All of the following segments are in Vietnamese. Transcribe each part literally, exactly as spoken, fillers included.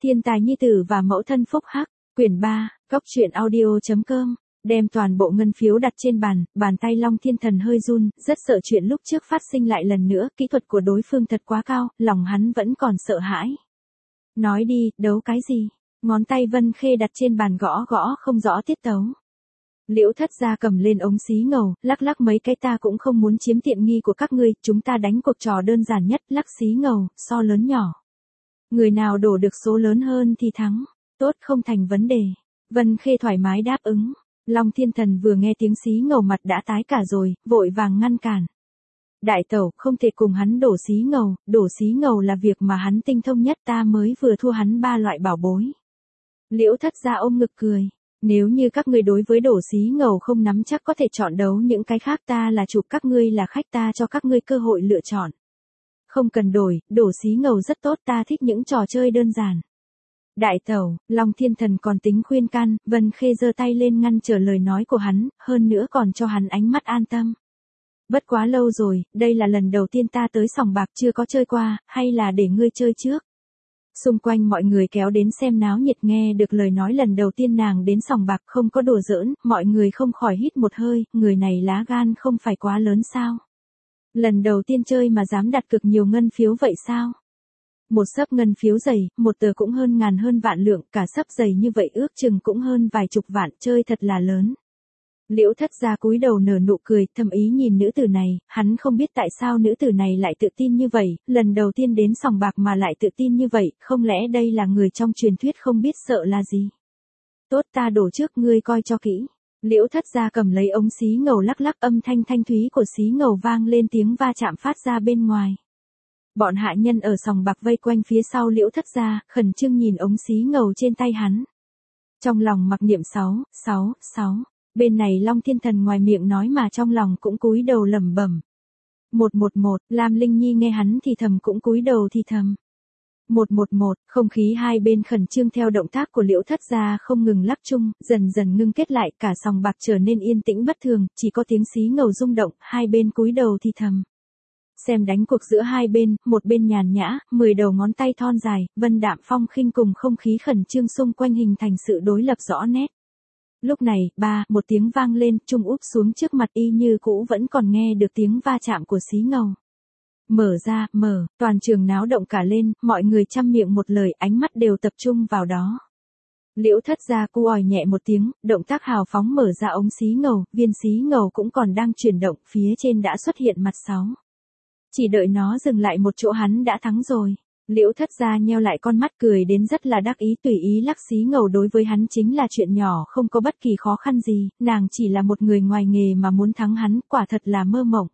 Thiên tài nhi tử và mẫu thân phúc hắc, quyển ba, góc truyện audio chấm com. Đem toàn bộ ngân phiếu đặt trên bàn, bàn tay Long Thiên Thần hơi run, rất sợ chuyện lúc trước phát sinh lại lần nữa, kỹ thuật của đối phương thật quá cao, lòng hắn vẫn còn sợ hãi. Nói đi, đấu cái gì? Ngón tay Vân Khê đặt trên bàn gõ gõ không rõ tiết tấu. Liễu Thất Gia cầm lên ống xí ngầu, lắc lắc mấy cái, ta cũng không muốn chiếm tiện nghi của các ngươi, chúng ta đánh cuộc trò đơn giản nhất, lắc xí ngầu, so lớn nhỏ. Người nào đổ được số lớn hơn thì thắng. Tốt, không thành vấn đề. Vân Khê thoải mái đáp ứng. Long Thiên Thần vừa nghe tiếng xí ngầu mặt đã tái cả rồi, vội vàng ngăn cản. Đại tẩu, không thể cùng hắn đổ xí ngầu, đổ xí ngầu là việc mà hắn tinh thông nhất, ta mới vừa thua hắn ba loại bảo bối. Liễu Thất Gia ôm ngực cười. Nếu như các ngươi đối với đổ xí ngầu không nắm chắc có thể chọn đấu những cái khác, ta là chủ, các ngươi là khách, ta cho các ngươi cơ hội lựa chọn. Không cần đổi, đổ xí ngầu rất tốt, ta thích những trò chơi đơn giản. Đại tẩu, Long Thiên Thần còn tính khuyên can, Vân Khê giơ tay lên ngăn trở lời nói của hắn, hơn nữa còn cho hắn ánh mắt an tâm. Bất quá lâu rồi, đây là lần đầu tiên ta tới sòng bạc, chưa có chơi qua, hay là để ngươi chơi trước. Xung quanh mọi người kéo đến xem náo nhiệt, nghe được lời nói lần đầu tiên nàng đến sòng bạc không có đùa giỡn, mọi người không khỏi hít một hơi, người này lá gan không phải quá lớn sao? Lần đầu tiên chơi mà dám đặt cực nhiều ngân phiếu vậy sao? Một xấp ngân phiếu dày, một tờ cũng hơn ngàn hơn vạn lượng, cả xấp dày như vậy ước chừng cũng hơn vài chục vạn, chơi thật là lớn. Liễu Thất Gia cúi đầu nở nụ cười, thầm ý nhìn nữ tử này, hắn không biết tại sao nữ tử này lại tự tin như vậy, lần đầu tiên đến sòng bạc mà lại tự tin như vậy, không lẽ đây là người trong truyền thuyết không biết sợ là gì? Tốt, ta đổ trước, ngươi coi cho kỹ. Liễu Thất Gia cầm lấy ống xí ngầu lắc lắc, âm thanh thanh thúy của xí ngầu vang lên, tiếng va chạm phát ra bên ngoài. Bọn hạ nhân ở sòng bạc vây quanh phía sau Liễu Thất Gia, khẩn trương nhìn ống xí ngầu trên tay hắn. Trong lòng mặc niệm sáu, sáu, sáu. Bên này Long Thiên Thần ngoài miệng nói mà trong lòng cũng cúi đầu lẩm bẩm. một một một, Lam Linh Nhi nghe hắn thì thầm cũng cúi đầu thì thầm. một một một, không khí hai bên khẩn trương theo động tác của Liễu Thất Gia không ngừng lắc chung, dần dần ngưng kết lại, cả sòng bạc trở nên yên tĩnh bất thường, chỉ có tiếng xí ngầu rung động, hai bên cúi đầu thì thầm. Xem đánh cuộc giữa hai bên, một bên nhàn nhã, mười đầu ngón tay thon dài, vân đạm phong khinh cùng không khí khẩn trương xung quanh hình thành sự đối lập rõ nét. Lúc này, ba, một tiếng vang lên, trung úp xuống trước mặt y như cũ vẫn còn nghe được tiếng va chạm của xí ngầu. Mở ra, mở, toàn trường náo động cả lên, mọi người chăm miệng một lời, ánh mắt đều tập trung vào đó. Liễu Thất Gia cu òi nhẹ một tiếng, động tác hào phóng mở ra ống xí ngầu, viên xí ngầu cũng còn đang chuyển động, phía trên đã xuất hiện mặt sáu. Chỉ đợi nó dừng lại một chỗ hắn đã thắng rồi. Liễu Thất Gia nheo lại con mắt cười đến rất là đắc ý, tùy ý lắc xí ngầu đối với hắn chính là chuyện nhỏ, không có bất kỳ khó khăn gì, nàng chỉ là một người ngoài nghề mà muốn thắng hắn, quả thật là mơ mộng.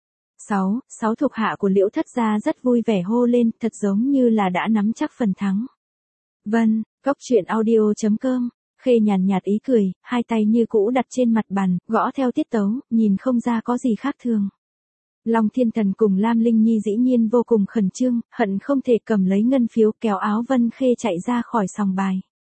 sáu, sáu thuộc hạ của Liễu Thất Gia rất vui vẻ hô lên, thật giống như là đã nắm chắc phần thắng. Vân, góc truyện audio chấm com. Khê nhàn nhạt ý cười, hai tay như cũ đặt trên mặt bàn, gõ theo tiết tấu, nhìn không ra có gì khác thường. Long Thiên Thần cùng Lam Linh Nhi dĩ nhiên vô cùng khẩn trương, hận không thể cầm lấy ngân phiếu kéo áo Vân Khê chạy ra khỏi sòng bài.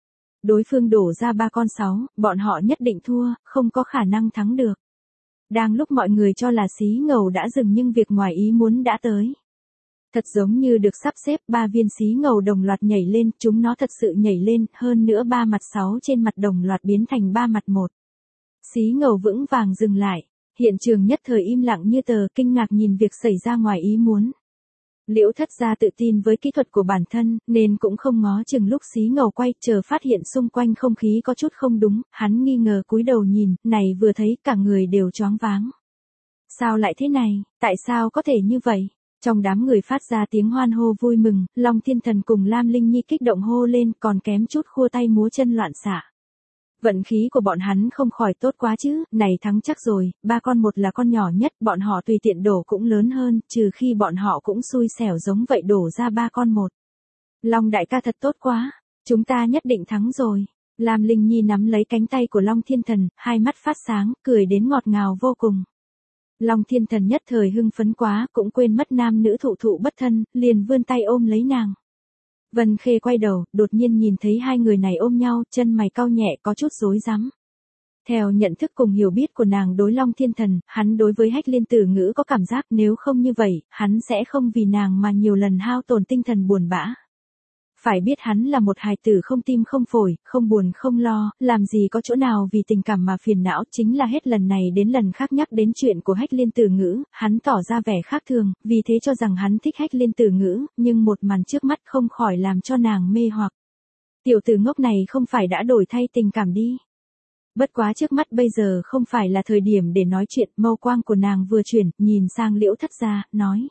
Đối phương đổ ra ba con sáu, bọn họ nhất định thua, không có khả năng thắng được. Đang lúc mọi người cho là xí ngầu đã dừng nhưng việc ngoài ý muốn đã tới. Thật giống như được sắp xếp, ba viên xí ngầu đồng loạt nhảy lên, chúng nó thật sự nhảy lên, hơn nữa ba mặt sáu trên mặt đồng loạt biến thành ba mặt một. Xí ngầu vững vàng dừng lại. Hiện trường nhất thời im lặng như tờ, kinh ngạc nhìn việc xảy ra ngoài ý muốn. Liễu Thất Gia tự tin với kỹ thuật của bản thân, nên cũng không ngó chừng lúc xí ngầu quay, chờ phát hiện xung quanh không khí có chút không đúng, hắn nghi ngờ cúi đầu nhìn, này vừa thấy cả người đều choáng váng. Sao lại thế này, tại sao có thể như vậy? Trong đám người phát ra tiếng hoan hô vui mừng, Long Thiên Thần cùng Lam Linh Nhi kích động hô lên, còn kém chút khua tay múa chân loạn xạ. Vận khí của bọn hắn không khỏi tốt quá chứ, này thắng chắc rồi, ba con một là con nhỏ nhất, bọn họ tùy tiện đổ cũng lớn hơn, trừ khi bọn họ cũng xui xẻo giống vậy đổ ra ba con một. Long đại ca thật tốt quá, chúng ta nhất định thắng rồi. Lam Linh Nhi nắm lấy cánh tay của Long Thiên Thần, hai mắt phát sáng, cười đến ngọt ngào vô cùng. Long Thiên Thần nhất thời hưng phấn quá, cũng quên mất nam nữ thụ thụ bất thân, liền vươn tay ôm lấy nàng. Vân Khê quay đầu, đột nhiên nhìn thấy hai người này ôm nhau, chân mày cau nhẹ có chút rối rắm. Theo nhận thức cùng hiểu biết của nàng đối Long Thiên Thần, hắn đối với Hách Liên Tử Ngữ có cảm giác nếu không như vậy, hắn sẽ không vì nàng mà nhiều lần hao tổn tinh thần buồn bã. Phải biết hắn là một hài tử không tim không phổi, không buồn không lo, làm gì có chỗ nào vì tình cảm mà phiền não, chính là hết lần này đến lần khác nhắc đến chuyện của Hách Liên Tử Ngữ, hắn tỏ ra vẻ khác thường, vì thế cho rằng hắn thích Hách Liên Tử Ngữ, nhưng một màn trước mắt không khỏi làm cho nàng mê hoặc. Tiểu tử ngốc này không phải đã đổi thay tình cảm đi. Bất quá trước mắt bây giờ không phải là thời điểm để nói chuyện, mâu quang của nàng vừa chuyển, nhìn sang Liễu Thất Gia, nói.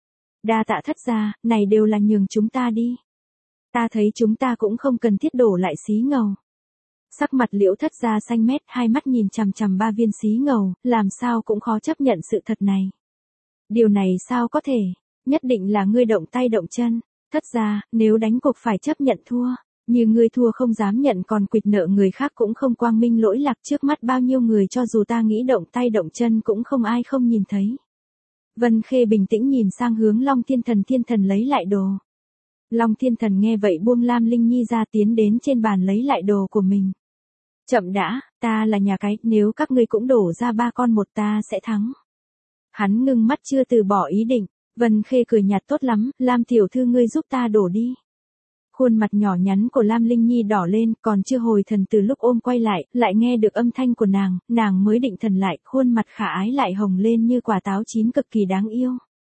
Đa tạ Thất Gia, này đều là nhường chúng ta đi. Ta thấy chúng ta cũng không cần thiết đổ lại xí ngầu. Sắc mặt Liễu Thất Gia xanh mét, hai mắt nhìn chằm chằm ba viên xí ngầu, làm sao cũng khó chấp nhận sự thật này. Điều này sao có thể, nhất định là ngươi động tay động chân. Thất Gia, nếu đánh cuộc phải chấp nhận thua. Như ngươi thua không dám nhận còn quỵt nợ người khác cũng không quang minh lỗi lạc trước mắt bao nhiêu người cho dù ta nghĩ động tay động chân cũng không ai không nhìn thấy. Vân Khê bình tĩnh nhìn sang hướng Long Thiên Thần Thiên Thần lấy lại đồ. Long Thiên Thần nghe vậy buông Lam Linh Nhi ra tiến đến trên bàn lấy lại đồ của mình. Chậm đã, ta là nhà cái, nếu các ngươi cũng đổ ra ba con một ta sẽ thắng. Hắn ngưng mắt chưa từ bỏ ý định, Vân Khê cười nhạt tốt lắm, Lam tiểu thư ngươi giúp ta đổ đi. Khuôn mặt nhỏ nhắn của Lam Linh Nhi đỏ lên, còn chưa hồi thần từ lúc ôm quay lại, lại nghe được âm thanh của nàng, nàng mới định thần lại, khuôn mặt khả ái lại hồng lên như quả táo chín cực kỳ đáng yêu.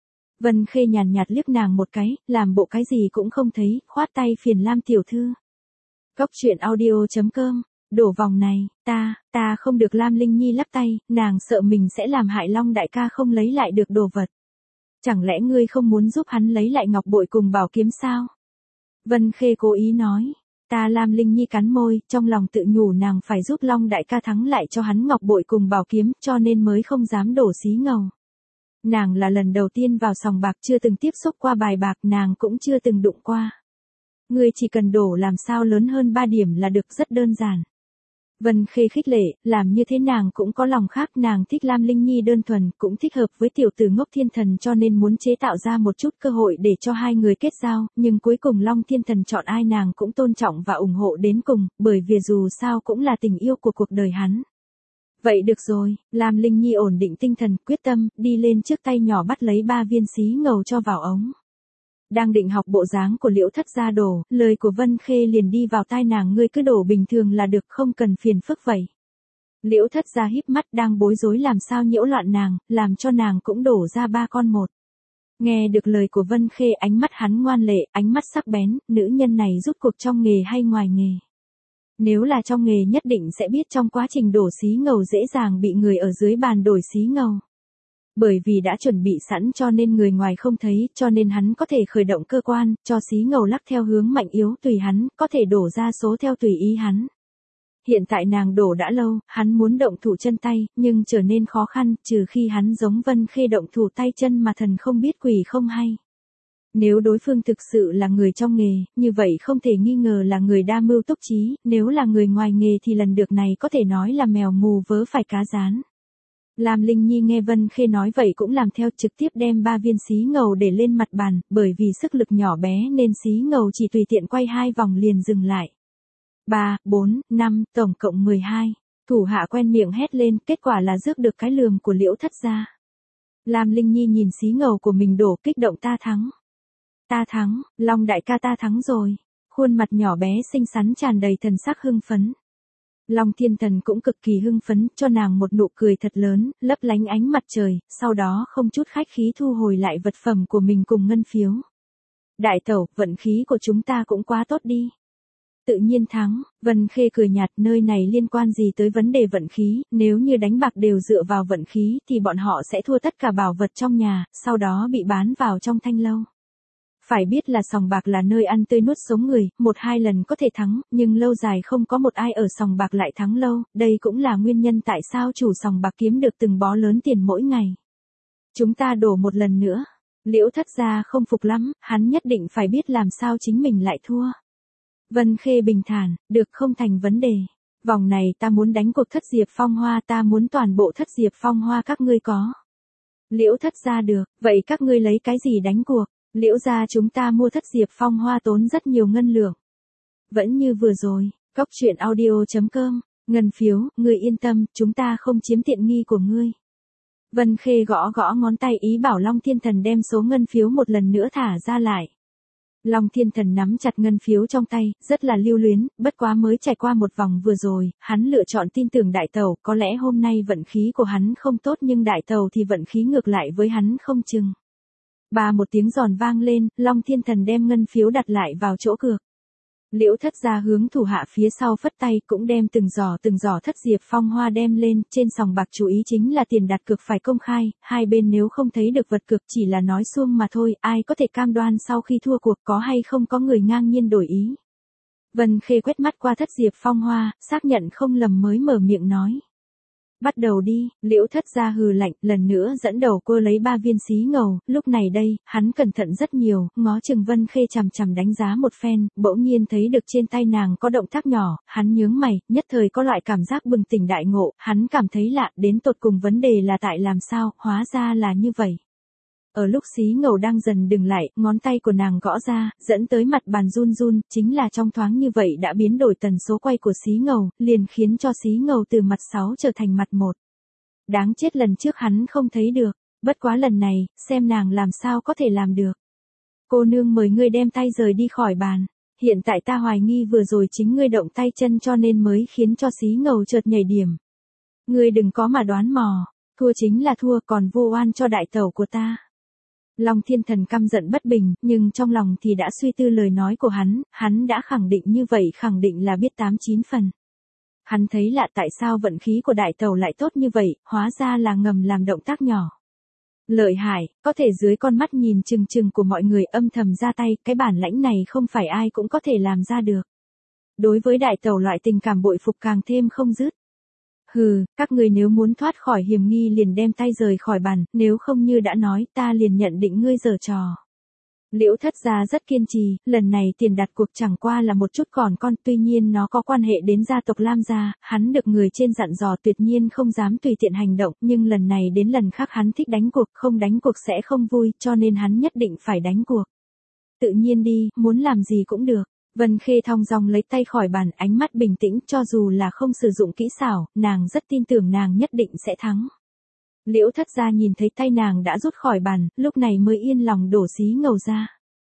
Vân Khê nhàn nhạt liếc nàng một cái, làm bộ cái gì cũng không thấy, khoát tay phiền Lam tiểu thư. Cốc truyện audio chấm com, đổ vòng này, ta, ta không được. Lam Linh Nhi lắc tay, nàng sợ mình sẽ làm hại Long đại ca không lấy lại được đồ vật. Chẳng lẽ ngươi không muốn giúp hắn lấy lại ngọc bội cùng bảo kiếm sao? Vân Khê cố ý nói, ta. Lam Linh Nhi cắn môi, trong lòng tự nhủ nàng phải giúp Long đại ca thắng lại cho hắn ngọc bội cùng bảo kiếm, cho nên mới không dám đổ xí ngầu. Nàng là lần đầu tiên vào sòng bạc, chưa từng tiếp xúc qua bài bạc, nàng cũng chưa từng đụng qua. Ngươi chỉ cần đổ làm sao lớn hơn ba điểm là được, rất đơn giản. Vân Khê khích lệ, làm như thế nàng cũng có lòng khác, nàng thích Lam Linh Nhi đơn thuần, cũng thích hợp với tiểu tử ngốc Thiên Thần cho nên muốn chế tạo ra một chút cơ hội để cho hai người kết giao, nhưng cuối cùng Long Thiên Thần chọn ai nàng cũng tôn trọng và ủng hộ đến cùng, bởi vì dù sao cũng là tình yêu của cuộc đời hắn. Vậy được rồi, Lam Linh Nhi ổn định tinh thần, quyết tâm, đi lên trước tay nhỏ bắt lấy ba viên xí ngầu cho vào ống. Đang định học bộ dáng của Liễu Thất Gia đổ, lời của Vân Khê liền đi vào tai nàng, ngươi cứ đổ bình thường là được, không cần phiền phức vậy. Liễu Thất Gia híp mắt đang bối rối làm sao nhiễu loạn nàng, làm cho nàng cũng đổ ra ba con một. Nghe được lời của Vân Khê, ánh mắt hắn ngoan lệ, ánh mắt sắc bén, nữ nhân này rút cuộc trong nghề hay ngoài nghề. Nếu là trong nghề nhất định sẽ biết trong quá trình đổ xí ngầu dễ dàng bị người ở dưới bàn đổi xí ngầu. Bởi vì đã chuẩn bị sẵn cho nên người ngoài không thấy, cho nên hắn có thể khởi động cơ quan, cho xí ngầu lắc theo hướng mạnh yếu tùy hắn, có thể đổ ra số theo tùy ý hắn. Hiện tại nàng đổ đã lâu, hắn muốn động thủ chân tay, nhưng trở nên khó khăn, trừ khi hắn giống Vân Khê động thủ tay chân mà thần không biết quỷ không hay. Nếu đối phương thực sự là người trong nghề, như vậy không thể nghi ngờ là người đa mưu túc trí, nếu là người ngoài nghề thì lần được này có thể nói là mèo mù vớ phải cá rán. Lam Linh Nhi nghe Vân Khê nói vậy cũng làm theo, trực tiếp đem ba viên xí ngầu để lên mặt bàn, bởi vì sức lực nhỏ bé nên xí ngầu chỉ tùy tiện quay hai vòng liền dừng lại. ba, bốn, năm, tổng cộng mười hai. Thủ hạ quen miệng hét lên, kết quả là rước được cái lườm của Liễu Thất Gia. Lam Linh Nhi nhìn xí ngầu của mình đổ, kích động, ta thắng. Ta thắng, Long đại ca ta thắng rồi. Khuôn mặt nhỏ bé xinh xắn tràn đầy thần sắc hưng phấn. Long Thiên Thần cũng cực kỳ hưng phấn, cho nàng một nụ cười thật lớn, lấp lánh ánh mặt trời, sau đó không chút khách khí thu hồi lại vật phẩm của mình cùng ngân phiếu. Đại tẩu, vận khí của chúng ta cũng quá tốt đi. Tự nhiên thắng, Vân Khê cười nhạt, nơi này liên quan gì tới vấn đề vận khí, nếu như đánh bạc đều dựa vào vận khí thì bọn họ sẽ thua tất cả bảo vật trong nhà, sau đó bị bán vào trong thanh lâu. Phải biết là sòng bạc là nơi ăn tươi nuốt sống người, một hai lần có thể thắng, nhưng lâu dài không có một ai ở sòng bạc lại thắng lâu, đây cũng là nguyên nhân tại sao chủ sòng bạc kiếm được từng bó lớn tiền mỗi ngày. Chúng ta đổ một lần nữa. Liễu Thất Gia không phục lắm, hắn nhất định phải biết làm sao chính mình lại thua. Vân Khê bình thản, được, không thành vấn đề. Vòng này ta muốn đánh cuộc thất diệp phong hoa, ta muốn toàn bộ thất diệp phong hoa các ngươi có. Liễu Thất Gia được, vậy các ngươi lấy cái gì đánh cuộc? Liễu gia chúng ta mua thất diệp phong hoa tốn rất nhiều ngân lượng. Vẫn như vừa rồi, cốc truyện audio chấm com, ngân phiếu, ngươi yên tâm, chúng ta không chiếm tiện nghi của ngươi. Vân Khê gõ gõ ngón tay ý bảo Long Thiên Thần đem số ngân phiếu một lần nữa thả ra lại. Long Thiên Thần nắm chặt ngân phiếu trong tay, rất là lưu luyến, bất quá mới trải qua một vòng vừa rồi, hắn lựa chọn tin tưởng đại tẩu, có lẽ hôm nay vận khí của hắn không tốt nhưng đại tẩu thì vận khí ngược lại với hắn không chừng. Ba một tiếng giòn vang lên, Long Thiên Thần đem ngân phiếu đặt lại vào chỗ cược. Liễu Thất Gia hướng thủ hạ phía sau phất tay cũng đem từng giỏ từng giỏ thất diệp phong hoa đem lên, trên sòng bạc chú ý chính là tiền đặt cược phải công khai, hai bên nếu không thấy được vật cược chỉ là nói suông mà thôi, ai có thể cam đoan sau khi thua cuộc có hay không có người ngang nhiên đổi ý. Vân Khê quét mắt qua thất diệp phong hoa, xác nhận không lầm mới mở miệng nói. Bắt đầu đi, Liễu Thất Gia hừ lạnh, lần nữa dẫn đầu cô lấy ba viên xí ngầu, lúc này đây, hắn cẩn thận rất nhiều, ngó chừng Vân Khê chằm chằm đánh giá một phen, bỗng nhiên thấy được trên tay nàng có động tác nhỏ, hắn nhướng mày, nhất thời có loại cảm giác bừng tỉnh đại ngộ, hắn cảm thấy lạ, đến tột cùng vấn đề là tại làm sao, hóa ra là như vậy. Ở lúc xí ngầu đang dần dừng lại, ngón tay của nàng gõ ra, dẫn tới mặt bàn run run, chính là trong thoáng như vậy đã biến đổi tần số quay của xí ngầu, liền khiến cho xí ngầu từ mặt sáu trở thành mặt một. Đáng chết lần trước hắn không thấy được, bất quá lần này, xem nàng làm sao có thể làm được. Cô nương mời ngươi đem tay rời đi khỏi bàn, hiện tại ta hoài nghi vừa rồi chính ngươi động tay chân cho nên mới khiến cho xí ngầu chợt nhảy điểm. Ngươi đừng có mà đoán mò, thua chính là thua còn vô oan cho đại tẩu của ta. Long Thiên Thần căm giận bất bình, nhưng trong lòng thì đã suy tư lời nói của hắn, hắn đã khẳng định như vậy khẳng định là biết tám chín phần. Hắn thấy lạ tại sao vận khí của đại tẩu lại tốt như vậy, hóa ra là ngầm làm động tác nhỏ. Lợi hại, có thể dưới con mắt nhìn chừng chừng của mọi người âm thầm ra tay, cái bản lãnh này không phải ai cũng có thể làm ra được. Đối với đại tẩu loại tình cảm bội phục càng thêm không dứt. Hừ, các người nếu muốn thoát khỏi hiểm nghi liền đem tay rời khỏi bàn, nếu không như đã nói ta liền nhận định ngươi giở trò. Liễu Thất Gia rất kiên trì, lần này tiền đặt cuộc chẳng qua là một chút còn con, tuy nhiên nó có quan hệ đến gia tộc Lam gia, hắn được người trên dặn dò tuyệt nhiên không dám tùy tiện hành động, nhưng lần này đến lần khác hắn thích đánh cuộc, không đánh cuộc sẽ không vui, cho nên hắn nhất định phải đánh cuộc. Tự nhiên đi, muốn làm gì cũng được. Vân Khê thong dong lấy tay khỏi bàn, ánh mắt bình tĩnh, cho dù là không sử dụng kỹ xảo, nàng rất tin tưởng nàng nhất định sẽ thắng. Liễu Thất Gia nhìn thấy tay nàng đã rút khỏi bàn, lúc này mới yên lòng đổ xí ngầu ra.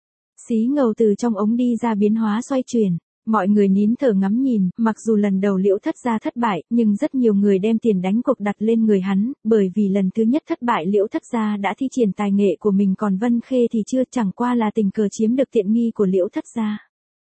Xí ngầu từ trong ống đi ra biến hóa xoay chuyển, mọi người nín thở ngắm nhìn, mặc dù lần đầu Liễu Thất Gia thất bại, nhưng rất nhiều người đem tiền đánh cuộc đặt lên người hắn, bởi vì lần thứ nhất thất bại Liễu Thất Gia đã thi triển tài nghệ của mình còn Vân Khê thì chưa, chẳng qua là tình cờ chiếm được tiện nghi của Liễu Thất Gia.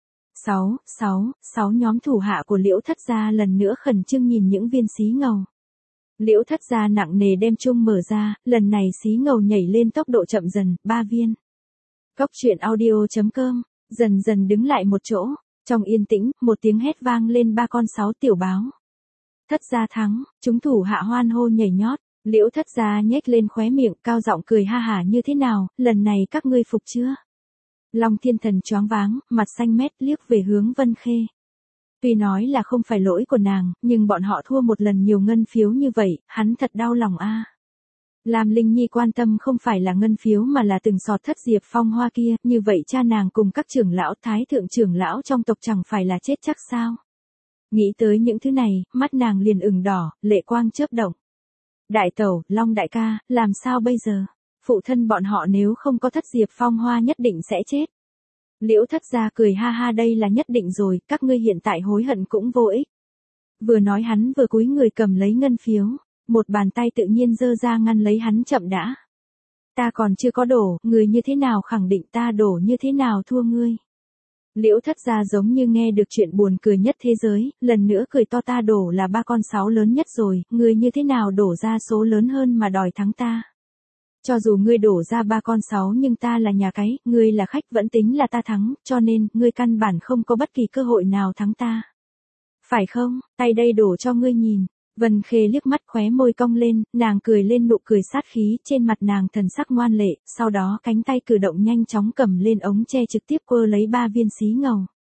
Sáu, sáu, sáu nhóm thủ hạ của Liễu Thất Gia lần nữa khẩn trương nhìn những viên xí ngầu. Liễu Thất Gia nặng nề đem chung mở ra, lần này xí ngầu nhảy lên tốc độ chậm dần, ba viên. Cốc truyện audio chấm com, dần dần đứng lại một chỗ, trong yên tĩnh, một tiếng hét vang lên ba con sáu tiểu báo. Thất Gia thắng, chúng thủ hạ hoan hô nhảy nhót, Liễu Thất Gia nhếch lên khóe miệng, cao giọng cười ha hả như thế nào, lần này các ngươi phục chưa? Long Thiên Thần choáng váng, mặt xanh mét liếc về hướng Vân Khê. Tuy nói là không phải lỗi của nàng, nhưng bọn họ thua một lần nhiều ngân phiếu như vậy, hắn thật đau lòng a. À. Lam Linh Nhi quan tâm không phải là ngân phiếu mà là từng sọt thất diệp phong hoa kia, như vậy cha nàng cùng các trưởng lão thái thượng trưởng lão trong tộc chẳng phải là chết chắc sao. Nghĩ tới những thứ này, mắt nàng liền ửng đỏ, lệ quang chớp động. Đại tẩu, Long đại ca, làm sao bây giờ? Phụ thân bọn họ nếu không có thất diệp phong hoa nhất định sẽ chết. Liễu Thất Gia cười ha ha, đây là nhất định rồi, các ngươi hiện tại hối hận cũng vô ích. Vừa nói hắn vừa cúi người cầm lấy ngân phiếu, một bàn tay tự nhiên giơ ra ngăn lấy hắn, chậm đã. Ta còn chưa có đổ, người như thế nào khẳng định ta đổ như thế nào thua ngươi. Liễu Thất Gia giống như nghe được chuyện buồn cười nhất thế giới, lần nữa cười to, ta đổ là ba con sáu lớn nhất rồi, người như thế nào đổ ra số lớn hơn mà đòi thắng ta. Cho dù ngươi đổ ra ba con sáu nhưng ta là nhà cái, ngươi là khách vẫn tính là ta thắng, cho nên, ngươi căn bản không có bất kỳ cơ hội nào thắng ta. Phải không, tay đây đổ cho ngươi nhìn. Vân Khê liếc mắt khóe môi cong lên, nàng cười lên nụ cười sát khí, trên mặt nàng thần sắc ngoan lệ, sau đó cánh tay cử động nhanh chóng cầm lên ống tre trực tiếp quơ lấy ba viên xí ngầu.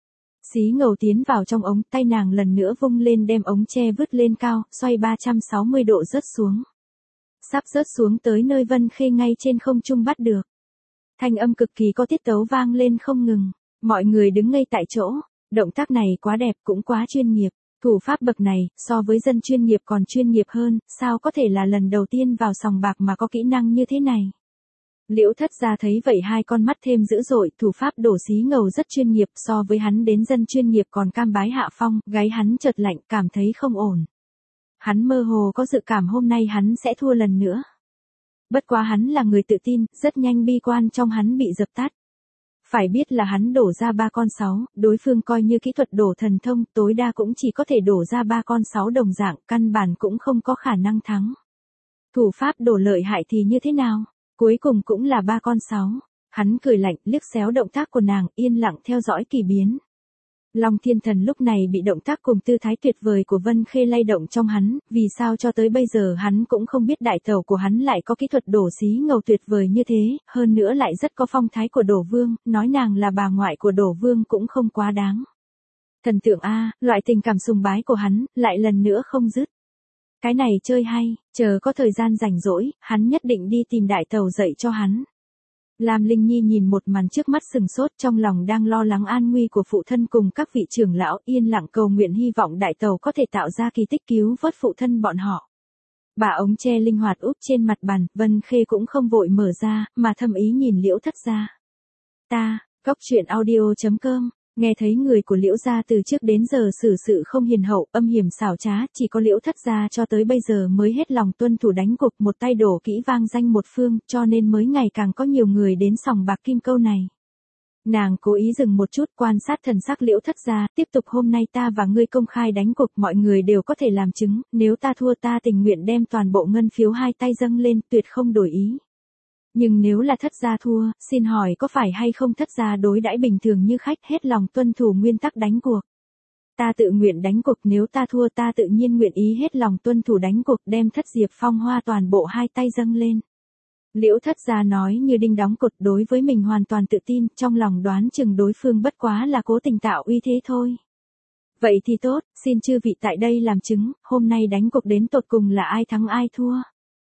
Xí ngầu tiến vào trong ống, tay nàng lần nữa vung lên đem ống tre vứt lên cao, xoay ba trăm sáu mươi độ rớt xuống. Sắp rớt xuống tới nơi Vân Khê ngay trên không trung bắt được. Thanh âm cực kỳ có tiết tấu vang lên không ngừng, mọi người đứng ngây tại chỗ, động tác này quá đẹp cũng quá chuyên nghiệp, thủ pháp bậc này, so với dân chuyên nghiệp còn chuyên nghiệp hơn, sao có thể là lần đầu tiên vào sòng bạc mà có kỹ năng như thế này. Liễu thất gia thấy vậy hai con mắt thêm dữ dội, thủ pháp đổ xí ngầu rất chuyên nghiệp, so với hắn đến dân chuyên nghiệp còn cam bái hạ phong, gáy hắn chợt lạnh, cảm thấy không ổn. Hắn mơ hồ có dự cảm hôm nay hắn sẽ thua lần nữa. Bất quá hắn là người tự tin, rất nhanh bi quan trong hắn bị dập tắt. Phải biết là hắn đổ ra ba con sáu, đối phương coi như kỹ thuật đổ thần thông, tối đa cũng chỉ có thể đổ ra ba con sáu đồng dạng, căn bản cũng không có khả năng thắng. Thủ pháp đổ lợi hại thì như thế nào? Cuối cùng cũng là ba con sáu. Hắn cười lạnh, liếc xéo động tác của nàng, yên lặng theo dõi kỳ biến. Long Thiên Thần lúc này bị động tác cùng tư thái tuyệt vời của Vân Khê lay động trong hắn, vì sao cho tới bây giờ hắn cũng không biết đại tẩu của hắn lại có kỹ thuật đổ xí ngầu tuyệt vời như thế, hơn nữa lại rất có phong thái của Đổ Vương, nói nàng là bà ngoại của Đổ Vương cũng không quá đáng. Thần tượng A, loại tình cảm sùng bái của hắn, lại lần nữa không dứt. Cái này chơi hay, chờ có thời gian rảnh rỗi, hắn nhất định đi tìm đại tẩu dạy cho hắn. Lam Linh Nhi nhìn một màn trước mắt sừng sốt, trong lòng đang lo lắng an nguy của phụ thân cùng các vị trưởng lão, yên lặng cầu nguyện hy vọng đại tẩu có thể tạo ra kỳ tích cứu vớt phụ thân bọn họ. Bà ống tre linh hoạt úp trên mặt bàn, Vân Khê cũng không vội mở ra, mà thâm ý nhìn Liễu thất gia. Ta, Cóc Truyện Audio chấm com, nghe thấy người của Liễu gia từ trước đến giờ xử sự không hiền hậu, âm hiểm xảo trá, chỉ có Liễu thất gia cho tới bây giờ mới hết lòng tuân thủ đánh cuộc, một tay đổ kỹ vang danh một phương, cho nên mới ngày càng có nhiều người đến sòng bạc kim câu này. Nàng cố ý dừng một chút, quan sát thần sắc Liễu thất gia, tiếp tục hôm nay ta và ngươi công khai đánh cuộc, mọi người đều có thể làm chứng, nếu ta thua ta tình nguyện đem toàn bộ ngân phiếu hai tay dâng lên, tuyệt không đổi ý. Nhưng nếu là thất gia thua, xin hỏi có phải hay không thất gia đối đãi bình thường như khách, hết lòng tuân thủ nguyên tắc đánh cuộc. Ta tự nguyện đánh cuộc, nếu ta thua ta tự nhiên nguyện ý hết lòng tuân thủ đánh cuộc, đem thất diệp phong hoa toàn bộ hai tay dâng lên. Liễu thất gia nói như đinh đóng cột, đối với mình hoàn toàn tự tin, trong lòng đoán chừng đối phương bất quá là cố tình tạo uy thế thôi. Vậy thì tốt, xin chư vị tại đây làm chứng, hôm nay đánh cuộc đến tột cùng là ai thắng ai thua.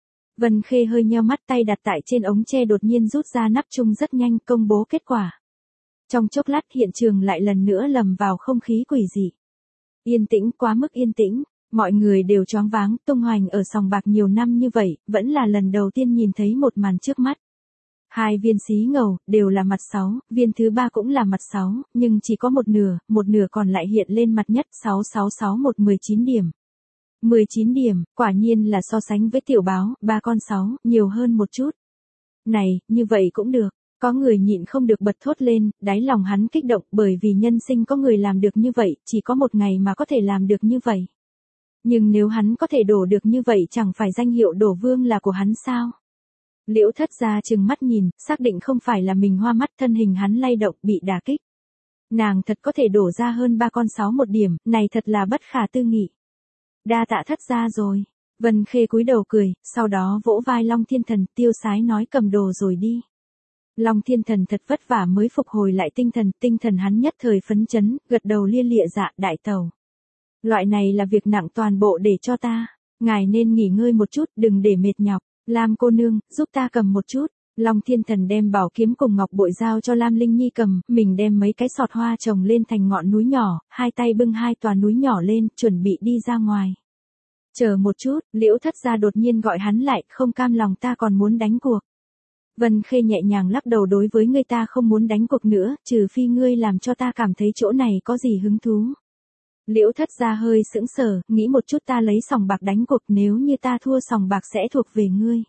Vân Khê hơi nheo mắt, tay đặt tại trên ống tre đột nhiên rút ra nắp chung rất nhanh, công bố kết quả. Trong chốc lát hiện trường lại lần nữa lầm vào không khí quỷ dị. Yên tĩnh, quá mức yên tĩnh, mọi người đều choáng váng, tung hoành ở sòng bạc nhiều năm như vậy, vẫn là lần đầu tiên nhìn thấy một màn trước mắt. Hai viên xí ngầu, đều là mặt sáu, viên thứ ba cũng là mặt sáu, nhưng chỉ có một nửa, một nửa còn lại hiện lên mặt nhất, sáu sáu sáu một mười chín điểm. mười chín điểm, quả nhiên là so sánh với tiểu báo, ba con sáu, nhiều hơn một chút. Này, như vậy cũng được, có người nhịn không được bật thốt lên, đáy lòng hắn kích động bởi vì nhân sinh có người làm được như vậy, chỉ có một ngày mà có thể làm được như vậy. Nhưng nếu hắn có thể đổ được như vậy chẳng phải danh hiệu đổ vương là của hắn sao? Liễu thất gia trừng mắt nhìn, xác định không phải là mình hoa mắt, thân hình hắn lay động, bị đả kích. Nàng thật có thể đổ ra hơn ba con sáu một điểm, này thật là bất khả tư nghị. Đa tạ thất gia rồi. Vân Khê cúi đầu cười, sau đó vỗ vai Long Thiên Thần, tiêu sái nói cầm đồ rồi đi. Long Thiên Thần thật vất vả mới phục hồi lại tinh thần, tinh thần hắn nhất thời phấn chấn, gật đầu lia lịa dạ, đại tẩu. Loại này là việc nặng toàn bộ để cho ta, ngài nên nghỉ ngơi một chút, đừng để mệt nhọc. Lam cô nương, giúp ta cầm một chút. Long Thiên Thần đem bảo kiếm cùng ngọc bội giao cho Lam Linh Nhi cầm, mình đem mấy cái sọt hoa trồng lên thành ngọn núi nhỏ, hai tay bưng hai tòa núi nhỏ lên, chuẩn bị đi ra ngoài. Chờ một chút, Liễu thất gia đột nhiên gọi hắn lại, không cam lòng ta còn muốn đánh cuộc. Vân Khê nhẹ nhàng lắc đầu, đối với ngươi ta không muốn đánh cuộc nữa, trừ phi ngươi làm cho ta cảm thấy chỗ này có gì hứng thú. Liễu thất gia hơi sững sờ, nghĩ một chút, ta lấy sòng bạc đánh cuộc, nếu như ta thua sòng bạc sẽ thuộc về ngươi.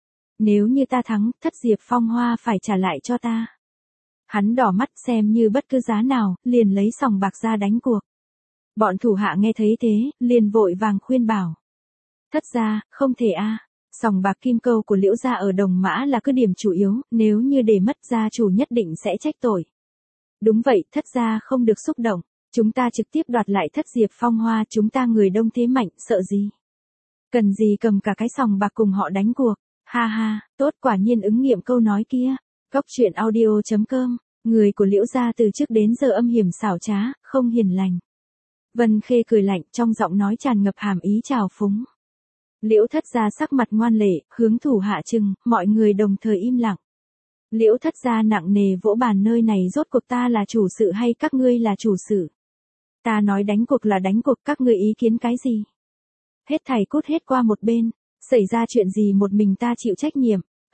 Nếu như ta thắng, thất diệp phong hoa phải trả lại cho ta. Hắn đỏ mắt, xem như bất cứ giá nào, liền lấy sòng bạc ra đánh cuộc. Bọn thủ hạ nghe thấy thế, liền vội vàng khuyên bảo. Thất gia, không thể a, à. Sòng bạc kim câu của Liễu gia ở Đồng Mã là cứ điểm chủ yếu, nếu như để mất gia chủ nhất định sẽ trách tội. Đúng vậy, thất gia không được xúc động, chúng ta trực tiếp đoạt lại thất diệp phong hoa, chúng ta người đông thế mạnh, sợ gì? Cần gì cầm cả cái sòng bạc cùng họ đánh cuộc? Ha ha, tốt, quả nhiên ứng nghiệm câu nói kia. Cóc Truyện Audio chấm com, người của Liễu gia từ trước đến giờ âm hiểm xảo trá, không hiền lành. Vân Khê cười lạnh, trong giọng nói tràn ngập hàm ý trào phúng. Liễu thất gia sắc mặt ngoan lệ, hướng thủ hạ trừng, mọi người đồng thời im lặng. Liễu thất gia nặng nề vỗ bàn, nơi này rốt cuộc ta là chủ sự hay các ngươi là chủ sự? Ta nói đánh cuộc là đánh cuộc, các ngươi ý kiến cái gì? Hết thảy cút hết qua một bên, xảy ra chuyện gì một mình ta chịu trách nhiệm.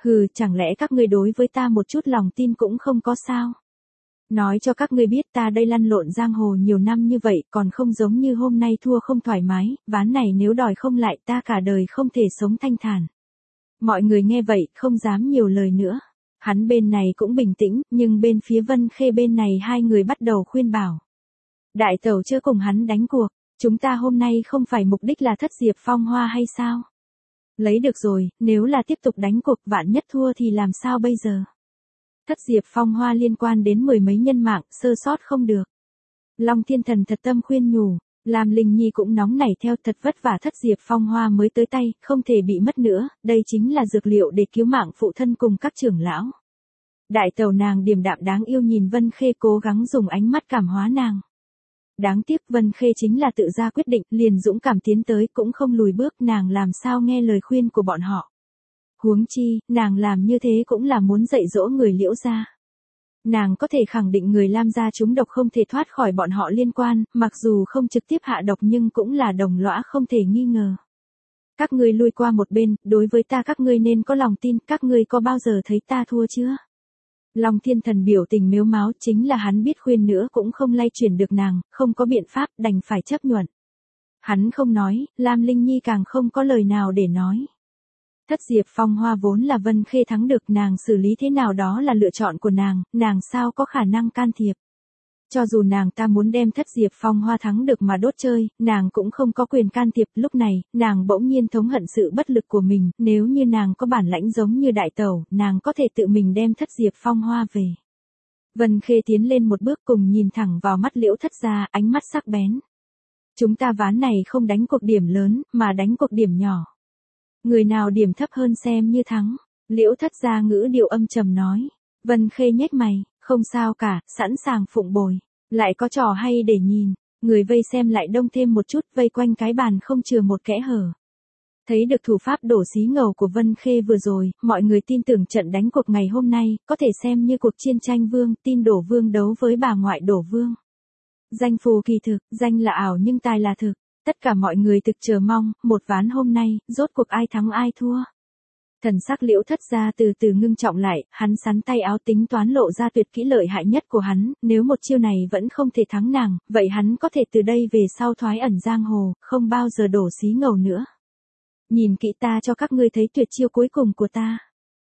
Hừ, chẳng lẽ các ngươi đối với ta một chút lòng tin cũng không có sao? Nói cho các ngươi biết ta đây lăn lộn giang hồ nhiều năm như vậy còn không giống như hôm nay thua không thoải mái, ván này nếu đòi không lại ta cả đời không thể sống thanh thản. Mọi người nghe vậy không dám nhiều lời nữa. Hắn bên này cũng bình tĩnh, nhưng bên phía Vân Khê bên này hai người bắt đầu khuyên bảo. Đại tẩu chưa cùng hắn đánh cuộc, chúng ta hôm nay không phải mục đích là thất diệp phong hoa hay sao? Lấy được rồi, nếu là tiếp tục đánh cuộc vạn nhất thua thì làm sao bây giờ? Thất diệp phong hoa liên quan đến mười mấy nhân mạng, sơ sót không được. Long Thiên Thần thật tâm khuyên nhủ, Lam Linh Nhi cũng nóng nảy theo, thật vất vả thất diệp phong hoa mới tới tay, không thể bị mất nữa, đây chính là dược liệu để cứu mạng phụ thân cùng các trưởng lão. Đại tẩu nàng điềm đạm đáng yêu nhìn Vân Khê cố gắng dùng ánh mắt cảm hóa nàng. Đáng tiếc Vân Khê chính là tự ra quyết định, liền dũng cảm tiến tới cũng không lùi bước, nàng làm sao nghe lời khuyên của bọn họ. Huống chi, nàng làm như thế cũng là muốn dạy dỗ người Liễu gia. Nàng có thể khẳng định người Lam gia chúng độc không thể thoát khỏi bọn họ liên quan, mặc dù không trực tiếp hạ độc nhưng cũng là đồng lõa không thể nghi ngờ. Các ngươi lui qua một bên, đối với ta các ngươi nên có lòng tin, các ngươi có bao giờ thấy ta thua chưa? Long Thiên Thần biểu tình mếu máo, chính là hắn biết khuyên nữa cũng không lay chuyển được nàng, không có biện pháp, đành phải chấp nhuận. Hắn không nói, Lam Linh Nhi càng không có lời nào để nói. Thất diệp phong hoa vốn là Vân Khê thắng được, nàng xử lý thế nào đó là lựa chọn của nàng, nàng sao có khả năng can thiệp. Cho dù nàng ta muốn đem thất diệp phong hoa thắng được mà đốt chơi, nàng cũng không có quyền can thiệp. Lúc này, nàng bỗng nhiên thống hận sự bất lực của mình, nếu như nàng có bản lãnh giống như đại tẩu, nàng có thể tự mình đem thất diệp phong hoa về. Vân Khê tiến lên một bước cùng nhìn thẳng vào mắt Liễu Thất gia, ánh mắt sắc bén. Chúng ta ván này không đánh cuộc điểm lớn, mà đánh cuộc điểm nhỏ. Người nào điểm thấp hơn xem như thắng. Liễu Thất gia ngữ điệu âm trầm nói. Vân Khê nhếch mày, không sao cả, sẵn sàng phụng bồi. Lại có trò hay để nhìn. Người vây xem lại đông thêm một chút, vây quanh cái bàn không chừa một kẽ hở. Thấy được thủ pháp đổ xí ngầu của Vân Khê vừa rồi, mọi người tin tưởng trận đánh cuộc ngày hôm nay, có thể xem như cuộc chiến tranh vương, tin đổ vương đấu với bà ngoại đổ vương. Danh phù kỳ thực, danh là ảo nhưng tài là thực. Tất cả mọi người thực chờ mong, một ván hôm nay, rốt cuộc ai thắng ai thua. Thần sắc Liễu Thất gia từ từ ngưng trọng lại, hắn sắn tay áo tính toán lộ ra tuyệt kỹ lợi hại nhất của hắn, nếu một chiêu này vẫn không thể thắng nàng, vậy hắn có thể từ đây về sau thoái ẩn giang hồ, không bao giờ đổ xí ngầu nữa. Nhìn kỹ ta cho các ngươi thấy tuyệt chiêu cuối cùng của ta.